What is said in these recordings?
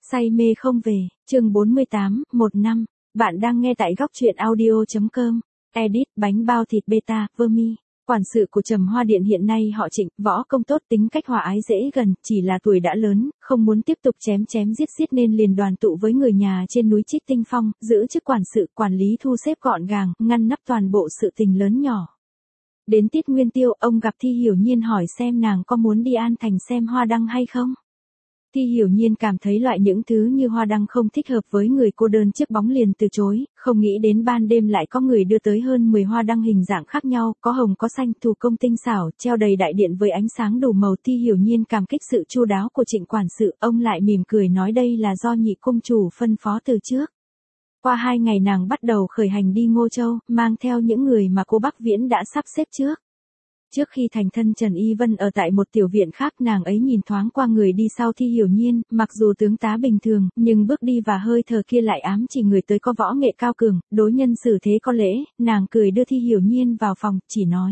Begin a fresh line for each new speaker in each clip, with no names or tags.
Say mê không về, chương 48, 1 năm. Bạn đang nghe tại góc truyện audio.com. Edit, bánh bao thịt beta, vermi. Quản sự của Trầm Hoa Điện hiện nay họ Trịnh, võ công tốt, tính cách hòa ái dễ gần, chỉ là tuổi đã lớn, không muốn tiếp tục chém giết nên liền đoàn tụ với người nhà trên núi Trích Tinh Phong, giữ chức quản sự, quản lý thu xếp gọn gàng, ngăn nắp toàn bộ sự tình lớn nhỏ. Đến tiết nguyên tiêu, ông gặp Thi Hiểu Nhiên hỏi xem nàng có muốn đi An Thành xem hoa đăng hay không. Thi Hiểu Nhiên cảm thấy loại những thứ như hoa đăng không thích hợp với người cô đơn chiếc bóng liền từ chối, không nghĩ đến ban đêm lại có người đưa tới hơn 10 hoa đăng hình dạng khác nhau, có hồng có xanh, thủ công tinh xảo, treo đầy đại điện với ánh sáng đủ màu. Thi Hiểu Nhiên cảm kích sự chu đáo của Trịnh quản sự, ông lại mỉm cười nói đây là do nhị cung chủ phân phó từ trước. Qua 2 ngày nàng bắt đầu khởi hành đi Ngô Châu, mang theo những người mà cô Bắc Viễn đã sắp xếp trước. Trước khi thành thân Trần Y Vân ở tại một tiểu viện khác, nàng ấy nhìn thoáng qua người đi sau Thi Hiểu Nhiên, mặc dù tướng tá bình thường, nhưng bước đi và hơi thở kia lại ám chỉ người tới có võ nghệ cao cường, đối nhân xử thế có lễ. Nàng cười đưa Thi Hiểu Nhiên vào phòng, chỉ nói: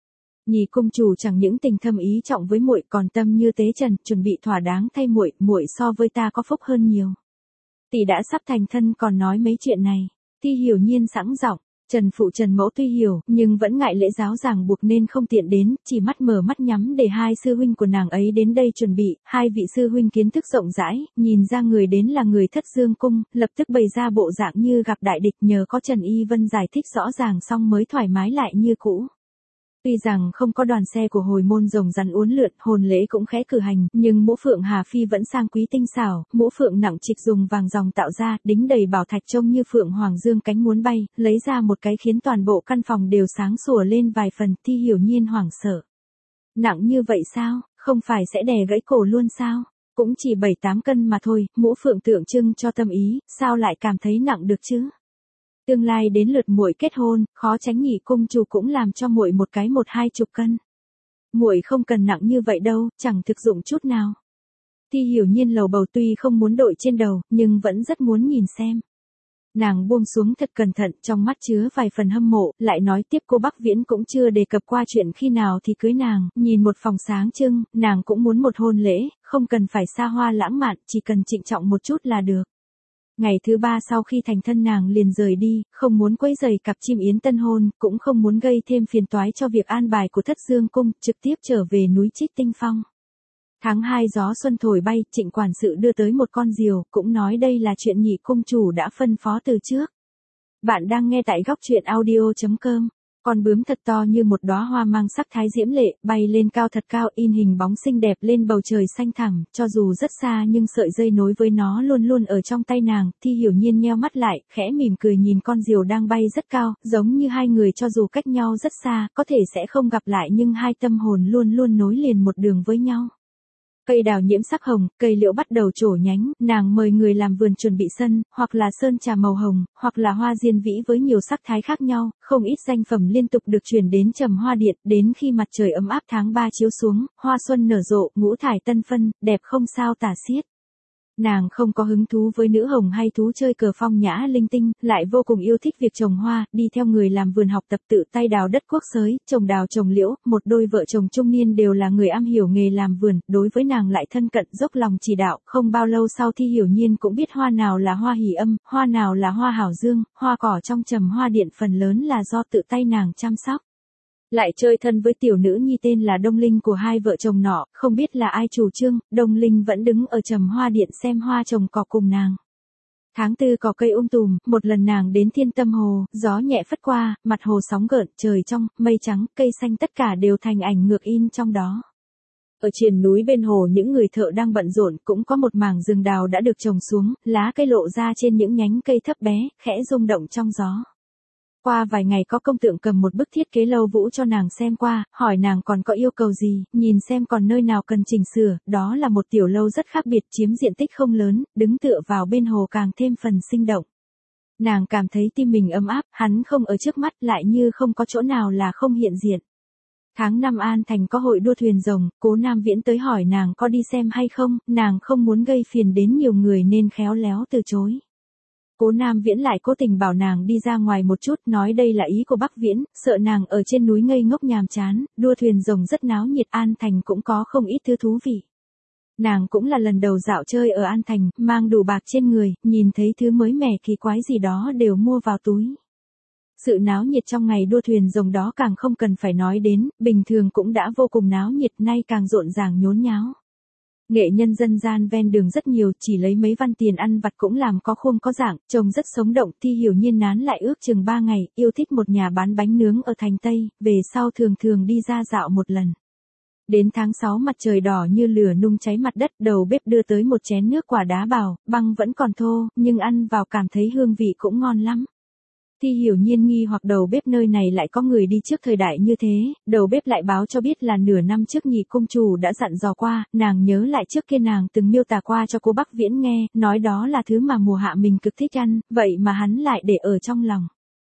nhị cung chủ chẳng những tình thâm ý trọng với muội, còn tâm như tế trần, chuẩn bị thỏa đáng thay muội, muội so với ta có phúc hơn nhiều. Tỷ đã sắp thành thân còn nói mấy chuyện này. Thi Hiểu Nhiên sẵn giọng. Trần phụ Trần mẫu tuy hiểu, nhưng vẫn ngại lễ giáo ràng buộc nên không tiện đến, chỉ mắt mở mắt nhắm để hai sư huynh của nàng ấy đến đây chuẩn bị. Hai vị sư huynh kiến thức rộng rãi, nhìn ra người đến là người Thất Dương cung, lập tức bày ra bộ dạng như gặp đại địch, nhờ có Trần Y Vân giải thích rõ ràng xong mới thoải mái lại như cũ. Tuy rằng không có đoàn xe của hồi môn rồng rắn uốn lượn, hồn lễ cũng khẽ cử hành, nhưng mũ phượng Hà Phi vẫn sang quý tinh xảo, mũ phượng nặng trịch dùng vàng ròng tạo ra, đính đầy bảo thạch trông như phượng hoàng dương cánh muốn bay, lấy ra một cái khiến toàn bộ căn phòng đều sáng sủa lên vài phần. Thi Hiểu Nhiên hoảng sợ. Nặng như vậy sao, không phải sẽ đè gãy cổ luôn sao? Cũng chỉ 7-8 cân mà thôi, mũ phượng tượng trưng cho tâm ý, sao lại cảm thấy nặng được chứ? Tương lai đến lượt muội kết hôn, khó tránh nhị cung chủ cũng làm cho muội một cái 1-20 cân. Muội không cần nặng như vậy đâu, chẳng thực dụng chút nào. Thi Hiểu Nhiên lầu bầu, tuy không muốn đội trên đầu, nhưng vẫn rất muốn nhìn xem. Nàng buông xuống thật cẩn thận, trong mắt chứa vài phần hâm mộ, lại nói tiếp cô Bắc Viễn cũng chưa đề cập qua chuyện khi nào thì cưới nàng, nhìn một phòng sáng trưng, nàng cũng muốn một hôn lễ, không cần phải xa hoa lãng mạn, chỉ cần trịnh trọng một chút là được. Ngày thứ 3 sau khi thành thân nàng liền rời đi, không muốn quấy rầy cặp chim yến tân hôn, cũng không muốn gây thêm phiền toái cho việc an bài của Thất Dương cung, trực tiếp trở về núi Trích Tinh Phong. Tháng 2 gió xuân thổi bay, Trịnh quản sự đưa tới một con diều, cũng nói đây là chuyện nhị cung chủ đã phân phó từ trước. Bạn đang nghe tại góc truyện audio.com. Con bướm thật to như một đóa hoa mang sắc thái diễm lệ, bay lên cao thật cao, in hình bóng xinh đẹp lên bầu trời xanh thẳm, cho dù rất xa nhưng sợi dây nối với nó luôn luôn ở trong tay nàng. Thi Hiểu Nhiên nheo mắt lại, khẽ mỉm cười nhìn con diều đang bay rất cao, giống như hai người cho dù cách nhau rất xa, có thể sẽ không gặp lại nhưng hai tâm hồn luôn luôn nối liền một đường với nhau. Cây đào nhiễm sắc hồng, cây liễu bắt đầu trổ nhánh, nàng mời người làm vườn chuẩn bị sân, hoặc là sơn trà màu hồng, hoặc là hoa diên vĩ với nhiều sắc thái khác nhau, không ít danh phẩm liên tục được chuyển đến Trầm Hoa Điện, đến khi mặt trời ấm áp tháng 3 chiếu xuống, hoa xuân nở rộ, ngũ thải tân phân, đẹp không sao tả xiết. Nàng không có hứng thú với nữ hồng hay thú chơi cờ phong nhã linh tinh, lại vô cùng yêu thích việc trồng hoa, đi theo người làm vườn học tập tự tay đào đất cuốc xới, trồng đào trồng liễu. Một đôi vợ chồng trung niên đều là người am hiểu nghề làm vườn, đối với nàng lại thân cận dốc lòng chỉ đạo. Không bao lâu sau Thi Hiểu Nhiên cũng biết hoa nào là hoa hỷ âm, hoa nào là hoa hảo dương, hoa cỏ trong Trầm Hoa Điện phần lớn là do tự tay nàng chăm sóc. Lại chơi thân với tiểu nữ nhi tên là Đông Linh của hai vợ chồng nọ, không biết là ai chủ trương, Đông Linh vẫn đứng ở Trầm Hoa Điện xem hoa trồng cỏ cùng nàng. Tháng 4 cỏ cây tùm, một lần nàng đến Thiên Tâm Hồ, gió nhẹ phất qua, mặt hồ sóng gợn, trời trong, mây trắng, cây xanh tất cả đều thành ảnh ngược in trong đó. Ở triền núi bên hồ những người thợ đang bận rộn, cũng có một mảng rừng đào đã được trồng xuống, lá cây lộ ra trên những nhánh cây thấp bé, khẽ rung động trong gió. Qua vài ngày có công tượng cầm một bức thiết kế lâu vũ cho nàng xem qua, hỏi nàng còn có yêu cầu gì, nhìn xem còn nơi nào cần chỉnh sửa. Đó là một tiểu lâu rất khác biệt, chiếm diện tích không lớn, đứng tựa vào bên hồ càng thêm phần sinh động. Nàng cảm thấy tim mình ấm áp, hắn không ở trước mắt lại như không có chỗ nào là không hiện diện. Tháng 5 An Thành có hội đua thuyền rồng, Cố Nam Viễn tới hỏi nàng có đi xem hay không, nàng không muốn gây phiền đến nhiều người nên khéo léo từ chối. Cố Nam Viễn lại cố tình bảo nàng đi ra ngoài một chút, nói đây là ý của Bắc Viễn, sợ nàng ở trên núi ngây ngốc nhàm chán, đua thuyền rồng rất náo nhiệt, An Thành cũng có không ít thứ thú vị. Nàng cũng là lần đầu dạo chơi ở An Thành, mang đủ bạc trên người, nhìn thấy thứ mới mẻ kỳ quái gì đó đều mua vào túi. Sự náo nhiệt trong ngày đua thuyền rồng đó càng không cần phải nói đến, bình thường cũng đã vô cùng náo nhiệt, nay càng rộn ràng nhốn nháo. Nghệ nhân dân gian ven đường rất nhiều, chỉ lấy mấy văn tiền ăn vặt cũng làm có khuôn có dạng, trông rất sống động. Thi Hiểu Nhiên nán lại ước chừng 3 ngày, yêu thích một nhà bán bánh nướng ở thành Tây, về sau thường thường đi ra dạo một lần. Đến tháng 6 mặt trời đỏ như lửa nung cháy mặt đất, đầu bếp đưa tới một chén nước quả đá bào, băng vẫn còn thô, nhưng ăn vào cảm thấy hương vị cũng ngon lắm. Thi Hiểu Nhiên nghi hoặc đầu bếp nơi này lại có người đi trước thời đại như thế, đầu bếp lại báo cho biết là nửa năm trước Nhị công chủ đã dặn dò qua, nàng nhớ lại trước kia nàng từng miêu tả qua cho cô Bắc Viễn nghe, nói đó là thứ mà mùa hạ mình cực thích ăn, vậy mà hắn lại để ở trong lòng.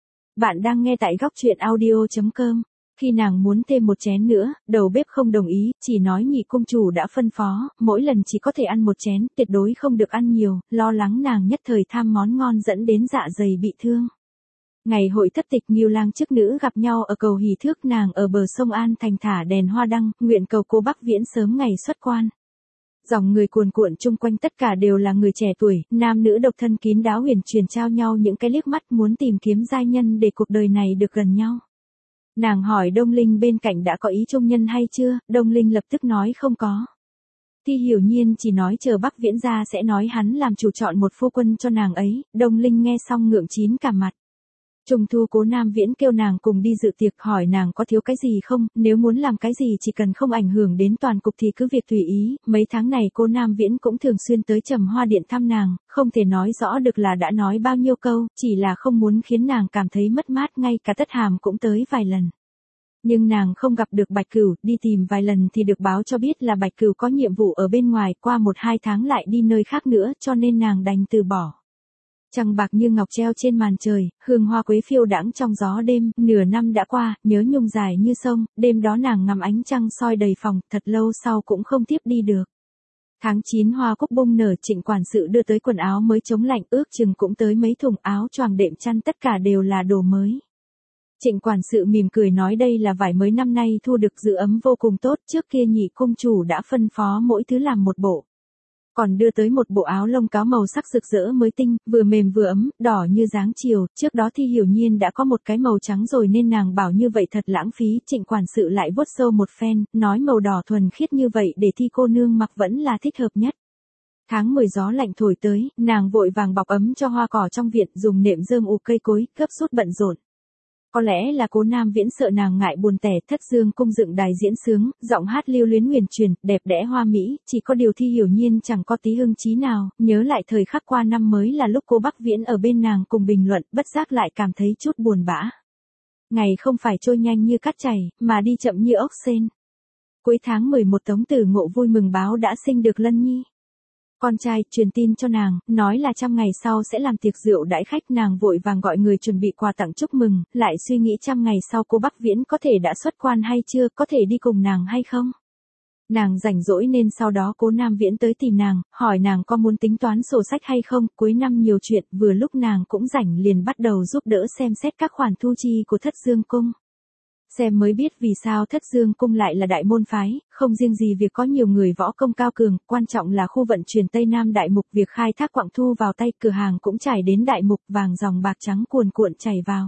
Bạn đang nghe tại góc truyện audio.com. Khi nàng muốn thêm một chén nữa, đầu bếp không đồng ý, chỉ nói Nhị công chủ đã phân phó, mỗi lần chỉ có thể ăn một chén, tuyệt đối không được ăn nhiều, lo lắng nàng nhất thời tham món ngon dẫn đến dạ dày bị thương. Ngày hội thất tịch Ngưu Lang chức nữ gặp nhau ở cầu Hỷ Thước, nàng ở bờ sông An Thành thả đèn hoa đăng, nguyện cầu cô Bắc Viễn sớm ngày xuất quan. Dòng người cuồn cuộn chung quanh tất cả đều là người trẻ tuổi, nam nữ độc thân kín đáo huyền truyền trao nhau những cái liếc mắt muốn tìm kiếm giai nhân để cuộc đời này được gần nhau. Nàng hỏi Đông Linh bên cạnh đã có ý trung nhân hay chưa, Đông Linh lập tức nói không có. Thi Hiểu Nhiên chỉ nói chờ Bắc Viễn ra sẽ nói hắn làm chủ chọn một phu quân cho nàng ấy, Đông Linh nghe xong ngượng chín cả mặt. Trung thu Cố Nam Viễn kêu nàng cùng đi dự tiệc, hỏi nàng có thiếu cái gì không, nếu muốn làm cái gì chỉ cần không ảnh hưởng đến toàn cục thì cứ việc tùy ý. Mấy tháng này Cố Nam Viễn cũng thường xuyên tới Trầm Hoa Điện thăm nàng, không thể nói rõ được là đã nói bao nhiêu câu, chỉ là không muốn khiến nàng cảm thấy mất mát, ngay cả Tất Hàm cũng tới vài lần. Nhưng nàng không gặp được Bạch Cửu, đi tìm vài lần thì được báo cho biết là Bạch Cửu có nhiệm vụ ở bên ngoài, qua 1-2 tháng lại đi nơi khác nữa, cho nên nàng đành từ bỏ. Trăng bạc như ngọc treo trên màn trời, hương hoa quế phiêu đãng trong gió đêm, nửa năm đã qua, nhớ nhung dài như sông, đêm đó nàng ngắm ánh trăng soi đầy phòng, thật lâu sau cũng không tiếp đi được. Tháng 9 hoa cúc bung nở, Trịnh quản sự đưa tới quần áo mới chống lạnh, ước chừng cũng tới mấy thùng áo choàng đệm chăn, tất cả đều là đồ mới. Trịnh quản sự mỉm cười nói đây là vải mới năm nay thu được, giữ ấm vô cùng tốt, trước kia Nhị công chủ đã phân phó mỗi thứ làm một bộ. Còn đưa tới một bộ áo lông cáo màu sắc rực rỡ mới tinh, vừa mềm vừa ấm, đỏ như dáng chiều, trước đó Thi Hiểu Nhiên đã có một cái màu trắng rồi nên nàng bảo như vậy thật lãng phí, Trịnh quản sự lại vuốt sâu một phen, nói màu đỏ thuần khiết như vậy để Thi cô nương mặc vẫn là thích hợp nhất. Tháng 10 gió lạnh thổi tới, nàng vội vàng bọc ấm cho hoa cỏ trong viện, dùng nệm rơm ủ cây cối, gấp rút bận rộn. Có lẽ là Cố Nam Viễn sợ nàng ngại buồn tẻ, Thất Dương cung dựng đài diễn sướng, giọng hát lưu luyến nguyền truyền, đẹp đẽ hoa mỹ, chỉ có điều Thi Hiểu Nhiên chẳng có tí hưng trí nào, nhớ lại thời khắc qua năm mới là lúc cô Bắc Viễn ở bên nàng cùng bình luận, bất giác lại cảm thấy chút buồn bã. Ngày không phải trôi nhanh như cát chảy, mà đi chậm như ốc sên. Cuối tháng 11 Tống Tử Ngộ vui mừng báo đã sinh được Lân Nhi. Con trai truyền tin cho nàng, nói là 100 ngày sau sẽ làm tiệc rượu đãi khách, nàng vội vàng gọi người chuẩn bị quà tặng chúc mừng, lại suy nghĩ 100 ngày sau cô Bắc Viễn có thể đã xuất quan hay chưa, có thể đi cùng nàng hay không. Nàng rảnh rỗi nên sau đó Cố Nam Viễn tới tìm nàng, hỏi nàng có muốn tính toán sổ sách hay không, cuối năm nhiều chuyện, vừa lúc nàng cũng rảnh liền bắt đầu giúp đỡ xem xét các khoản thu chi của Thất Dương cung. Xem mới biết vì sao Thất Dương cung lại là đại môn phái, không riêng gì việc có nhiều người võ công cao cường, quan trọng là khu vận chuyển Tây Nam Đại Mục, việc khai thác quặng thu vào tay, cửa hàng cũng trải đến Đại Mục, vàng dòng bạc trắng cuồn cuộn chảy vào.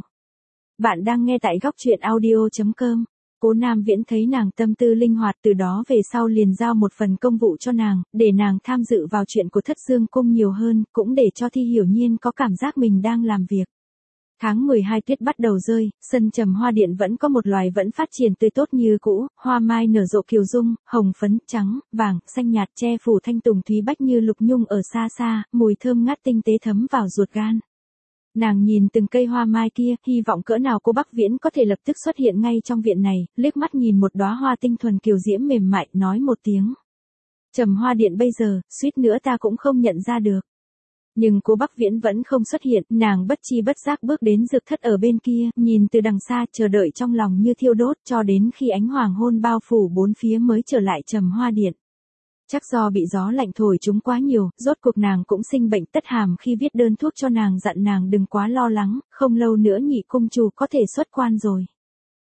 Bạn đang nghe tại góc truyện audio.com. Cố Nam Viễn thấy nàng tâm tư linh hoạt, từ đó về sau liền giao một phần công vụ cho nàng, để nàng tham dự vào chuyện của Thất Dương cung nhiều hơn, cũng để cho Thi Hiểu Nhiên có cảm giác mình đang làm việc. Tháng 12 tuyết bắt đầu rơi, sân Trầm Hoa Điện vẫn có một loài vẫn phát triển tươi tốt như cũ, hoa mai nở rộ kiều dung, hồng phấn, trắng, vàng, xanh nhạt che phủ thanh tùng thúy bách như lục nhung ở xa xa, mùi thơm ngát tinh tế thấm vào ruột gan. Nàng nhìn từng cây hoa mai kia, hy vọng cỡ nào cô Bắc Viễn có thể lập tức xuất hiện ngay trong viện này, liếc mắt nhìn một đóa hoa tinh thuần kiều diễm mềm mại, nói một tiếng. Trầm Hoa Điện bây giờ, suýt nữa ta cũng không nhận ra được. Nhưng cô Bắc Viễn vẫn không xuất hiện, nàng bất chi bất giác bước đến dược thất ở bên kia, nhìn từ đằng xa, chờ đợi trong lòng như thiêu đốt, cho đến khi ánh hoàng hôn bao phủ bốn phía mới trở lại Trầm Hoa Điện. Chắc do bị gió lạnh thổi chúng quá nhiều, rốt cuộc nàng cũng sinh bệnh. Tất Hàm khi viết đơn thuốc cho nàng dặn nàng đừng quá lo lắng, không lâu nữa Nhị công chủ có thể xuất quan rồi.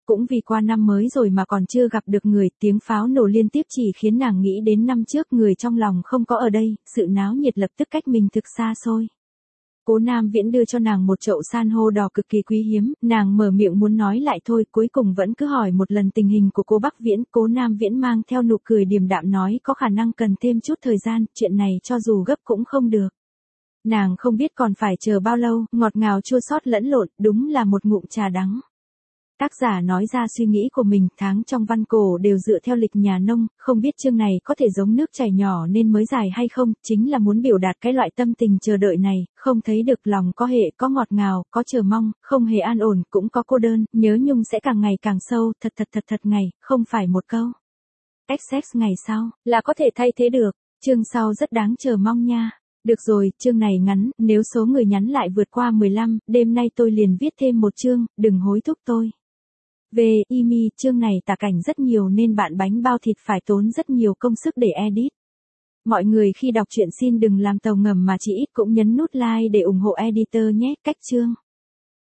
Cũng vì qua năm mới rồi mà còn chưa gặp được người, tiếng pháo nổ liên tiếp chỉ khiến nàng nghĩ đến năm trước người trong lòng không có ở đây, sự náo nhiệt lập tức cách mình thực xa xôi. Cố Nam Viễn đưa cho nàng một chậu san hô đỏ cực kỳ quý hiếm, nàng mở miệng muốn nói lại thôi, cuối cùng vẫn cứ hỏi một lần tình hình của cô Bắc Viễn. Cố Nam Viễn mang theo nụ cười điềm đạm nói có khả năng cần thêm chút thời gian, chuyện này cho dù gấp cũng không được. Nàng không biết còn phải chờ bao lâu, ngọt ngào chua xót lẫn lộn, đúng là một ngụm trà đắng. Tác giả nói ra suy nghĩ của mình, tháng trong văn cổ đều dựa theo lịch nhà nông, không biết chương này có thể giống nước chảy nhỏ nên mới dài hay không, chính là muốn biểu đạt cái loại tâm tình chờ đợi này, không thấy được lòng có hệ, có ngọt ngào, có chờ mong, không hề an ổn, cũng có cô đơn, nhớ nhung sẽ càng ngày càng sâu, thật ngày, không phải một câu. XX ngày sau, là có thể thay thế được, chương sau rất đáng chờ mong nha. Được rồi, chương này ngắn, nếu số người nhắn lại vượt qua 15, đêm nay tôi liền viết thêm một chương, đừng hối thúc tôi. Về Imi, chương này tả cảnh rất nhiều nên bạn bánh bao thịt phải tốn rất nhiều công sức để edit. Mọi người khi đọc truyện xin đừng làm tàu ngầm mà chỉ ít cũng nhấn nút like để ủng hộ editor nhé. Cách chương